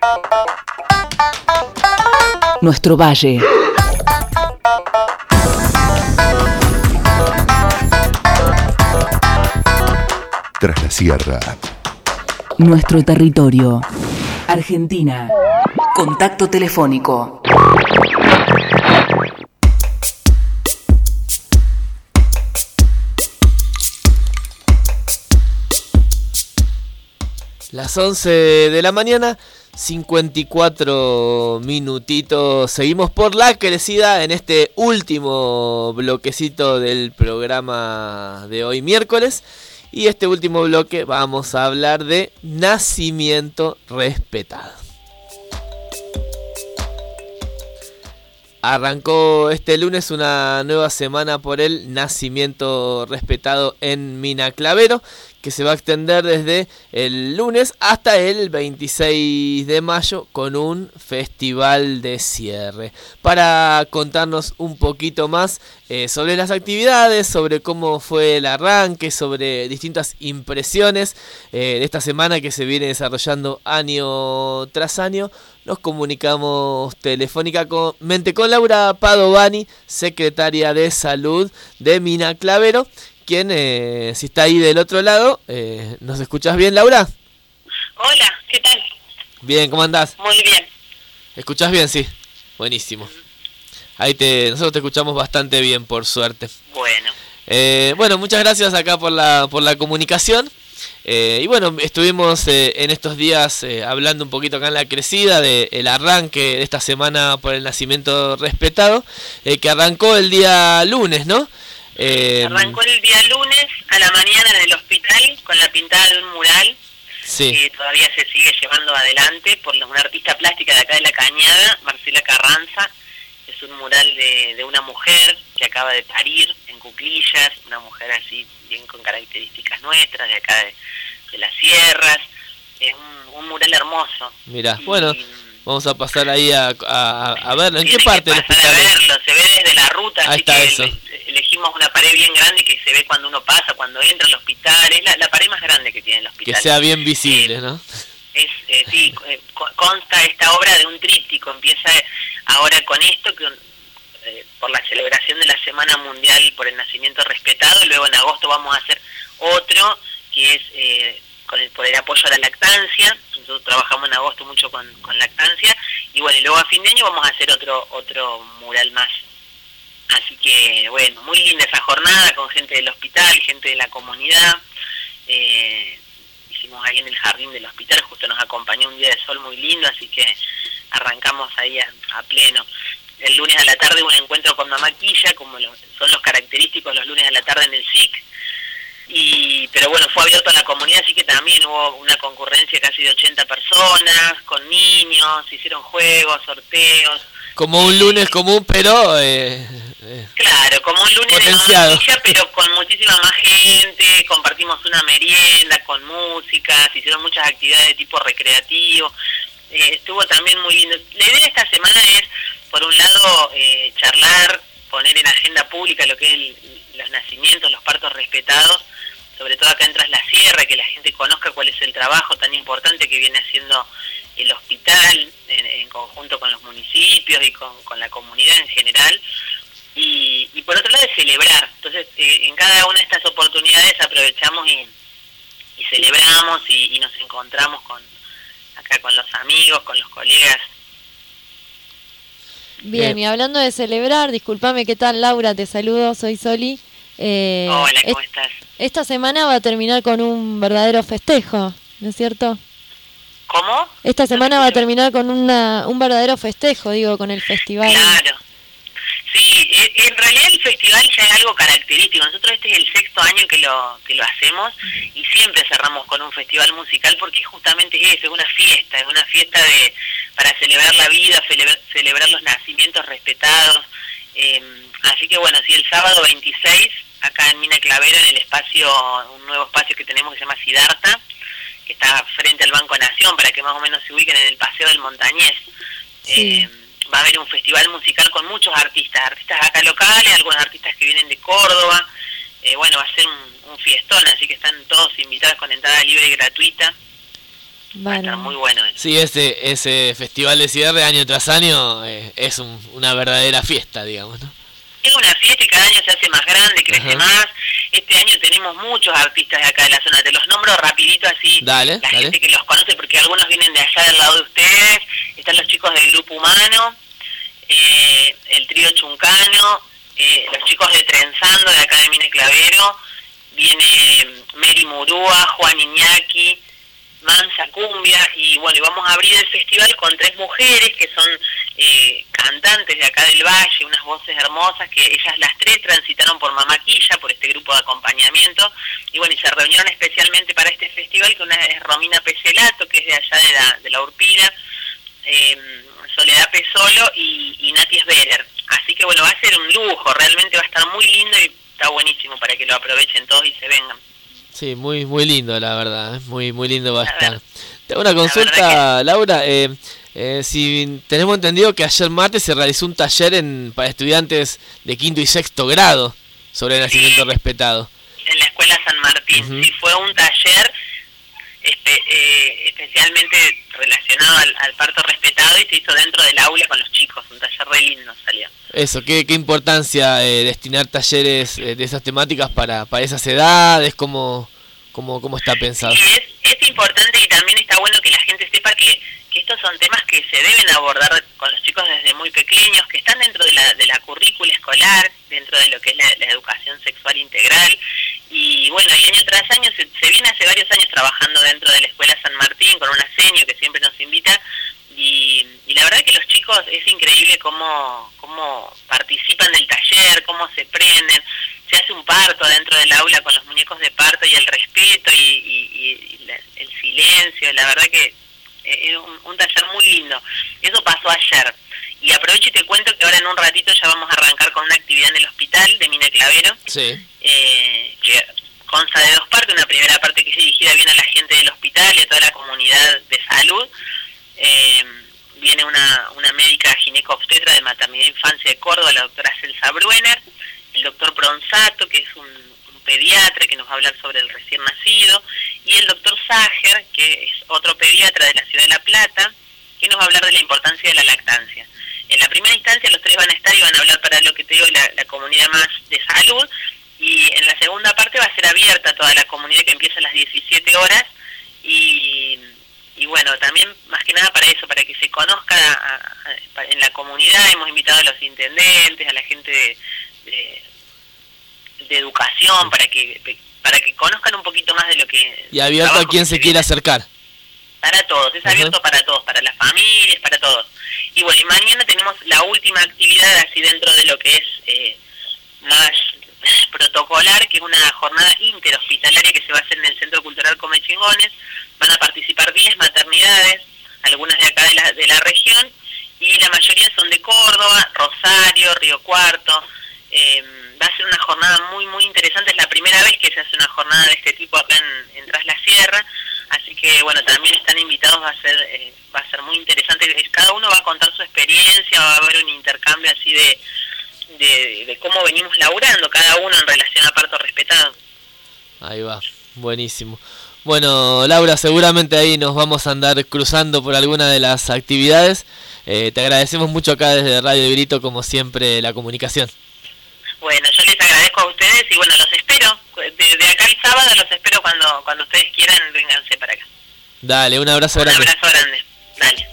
Nuestro valle. Tras la sierra. Nuestro territorio. Argentina. Contacto telefónico. Las 11 de la mañana, 54 minutitos. Seguimos por la crecida en este último bloquecito del programa de hoy miércoles. Y este último bloque vamos a hablar de nacimiento respetado. Arrancó este lunes una nueva semana por el nacimiento respetado en Mina Clavero, que se va a extender desde el lunes hasta el 26 de mayo con un festival de cierre. Para contarnos un poquito más sobre las actividades, sobre cómo fue el arranque, sobre distintas impresiones de esta semana que se viene desarrollando año tras año, nos comunicamos telefónicamente con Laura Padovani, secretaria de Salud de Mina Clavero, quien, si está ahí del otro lado, ¿nos escuchás bien, Laura? Hola, ¿qué tal? Bien, ¿cómo andás? Muy bien. ¿Escuchás bien? Sí, buenísimo. Nosotros te escuchamos bastante bien, por suerte. Bueno. Bueno, muchas gracias acá por la comunicación. Y bueno, estuvimos en estos días hablando un poquito acá en la crecida del arranque de esta semana por el nacimiento respetado, que arrancó el día lunes, ¿no? Arrancó el día lunes a la mañana en el hospital con la pintada de un mural. Sí. Que todavía se sigue llevando adelante por una artista plástica de acá de La Cañada, Marcela Carranza. Es un mural de una mujer que acaba de parir en cuclillas, una mujer así bien con características nuestras de acá de las sierras. Es un mural hermoso. Mirá, bueno, vamos a pasar ahí a verlo. ¿En qué parte del hospital? A verlo, se ve desde la ruta, ahí así está que eso. Elegimos una pared bien grande que se ve cuando uno pasa, cuando entra al hospital. Es la pared más grande que tiene el hospital. Que sea bien visible, ¿no? Sí, consta esta obra de un tríptico. Empieza ahora con esto, que por la celebración de la Semana Mundial por el Nacimiento Respetado. Luego en agosto vamos a hacer otro, que es por el apoyo a la lactancia. Nosotros trabajamos en agosto mucho con lactancia. Y bueno, y luego a fin de año vamos a hacer otro mural más. Así que, bueno, muy linda esa jornada con gente del hospital, gente de la comunidad. Hicimos ahí en el jardín del hospital, justo nos acompañó un día de sol muy lindo, así que arrancamos ahí a pleno. El lunes a la tarde un encuentro con Mamá Quilla, como son los característicos los lunes a la tarde en el SIC. Pero bueno, fue abierto a la comunidad, así que también hubo una concurrencia casi de 80 personas, con niños, se hicieron juegos, sorteos. Como un lunes común, pero... claro, como un lunes potenciado. De noticia, pero con muchísima más gente, compartimos una merienda con música, se hicieron muchas actividades de tipo recreativo, estuvo también muy lindo. La idea de esta semana es, por un lado, charlar, poner en agenda pública lo que es los nacimientos, los partos respetados, sobre todo acá en Tras la Sierra, que la gente conozca cuál es el trabajo tan importante que viene haciendo el hospital en conjunto con los municipios y con la comunidad en general. Y por otro lado, es celebrar. Entonces, en cada una de estas oportunidades aprovechamos y celebramos y nos encontramos acá con los amigos, con los colegas. Bien, y hablando de celebrar, discúlpame, ¿qué tal, Laura? Te saludo, soy Soli. Hola, ¿cómo estás? Esta semana va a terminar con un verdadero festejo, ¿no es cierto? ¿Cómo? Esta semana va a terminar con un verdadero festejo, digo, con el festival. Claro. Sí, en realidad el festival ya es algo característico. Nosotros este es el 6º año que lo hacemos y siempre cerramos con un festival musical porque justamente es eso, es una fiesta para celebrar la vida, celebrar los nacimientos respetados. Así que bueno, sí, el sábado 26, acá en Mina Clavero, en el espacio, un nuevo espacio que tenemos que se llama Siddhartha, que está frente al Banco Nación, para que más o menos se ubiquen en el Paseo del Montañés. Sí. Va a haber un festival musical con muchos artistas acá locales, algunos artistas que vienen de Córdoba. Bueno, va a ser un fiestón, así que están todos invitados con entrada libre y gratuita. Va a estar muy bueno eso. Sí, ese festival de cierre año tras año es una verdadera fiesta, digamos, ¿no? Es una fiesta y cada año se hace más grande, crece más. Este año tenemos muchos artistas de acá de la zona. Te los nombro rapidito así, Dale. Gente que los conoce, porque algunos vienen de allá del lado de ustedes. Están los chicos del Grupo Humano, el trío Chuncano, los chicos de Trenzando de acá de Mina Clavero. Viene Mary Murúa, Juan Iñaki, Mansa Cumbia, y bueno, y vamos a abrir el festival con 3 mujeres que son cantantes de acá del Valle, unas voces hermosas, que ellas las 3 transitaron por Mamaquilla, por este grupo de acompañamiento, y bueno, y se reunieron especialmente para este festival, que una es Romina Peselato, que es de allá de la Urpira, Soledad Pesolo y Nati Esberer. Así que bueno, va a ser un lujo, realmente va a estar muy lindo y está buenísimo para que lo aprovechen todos y se vengan. Sí, muy muy lindo, la verdad, muy muy lindo va a estar. Tengo una consulta, Laura, si tenemos entendido que ayer martes se realizó un taller para estudiantes de 5º y 6º grado sobre el nacimiento respetado. En la Escuela San Martín, sí, fue un taller especialmente relacionado al parto respetado y se hizo dentro del aula con los chicos, un taller re lindo salió. Eso, ¿qué importancia destinar talleres de esas temáticas para esas edades? ¿Cómo está pensado? Sí, es importante y también está bueno que la gente sepa que estos son temas que se deben abordar con los chicos desde muy pequeños, que están dentro de la currícula escolar, dentro de lo que es la educación sexual integral. Y bueno, y año tras año se viene hace varios años trabajando dentro de la Escuela San Martín con una seño que siempre nos invita, y la verdad que los chicos es increíble cómo participan del taller, cómo se prenden. Se hace un parto dentro del aula con los muñecos de parto y el respeto y el silencio. La verdad que es un taller muy lindo. Eso pasó ayer. Y aprovecho y te cuento que ahora en un ratito ya vamos a arrancar con una actividad en el hospital de Mina Clavero. Sí. Que consta de 2 partes. Una primera parte que es dirigida bien a la gente del hospital y a toda la comunidad de salud. Viene una médica gineco-obstetra de Maternidad e Infancia de Córdoba, la doctora Celsa Bruener, el doctor Bronzato, que es un pediatra que nos va a hablar sobre el recién nacido, y el doctor Sager, que es otro pediatra de la ciudad de La Plata, que nos va a hablar de la importancia de la lactancia. En la primera instancia los 3 van a estar y van a hablar para lo que te digo, la comunidad más de salud, y en la segunda parte va a ser abierta a toda la comunidad, que empieza a las 17 horas, y bueno, también más que nada para eso, para que se conozca en la comunidad. Hemos invitado a los intendentes, a la gente de educación, para que conozcan un poquito más de lo que... Y abierto a quien se quiera acercar. Para todos, es abierto para todos, para las familias, para todos. Y bueno, y mañana tenemos la última actividad así dentro de lo que es más protocolar, que es una jornada interhospitalaria que se va a hacer en el Centro Cultural Comechingones. Van a participar 10 maternidades, algunas de acá de la región, y la mayoría son de Córdoba, Rosario, Río Cuarto. Va a ser una jornada muy muy interesante, es la primera vez que se hace una jornada de este tipo acá en Tras la Sierra, así que bueno, también están invitados, va a ser muy interesante. Cada uno va a contar su experiencia, va a haber un intercambio así de cómo venimos laburando cada uno en relación a parto respetado. Ahí va, buenísimo. Bueno, Laura, seguramente ahí nos vamos a andar cruzando por alguna de las actividades. Te agradecemos mucho acá desde Radio Grito, como siempre, la comunicación. Bueno, yo les agradezco a ustedes y bueno, los espero. De acá el sábado los espero cuando ustedes quieran, vénganse para acá. Dale, un abrazo grande. Un abrazo grande, dale.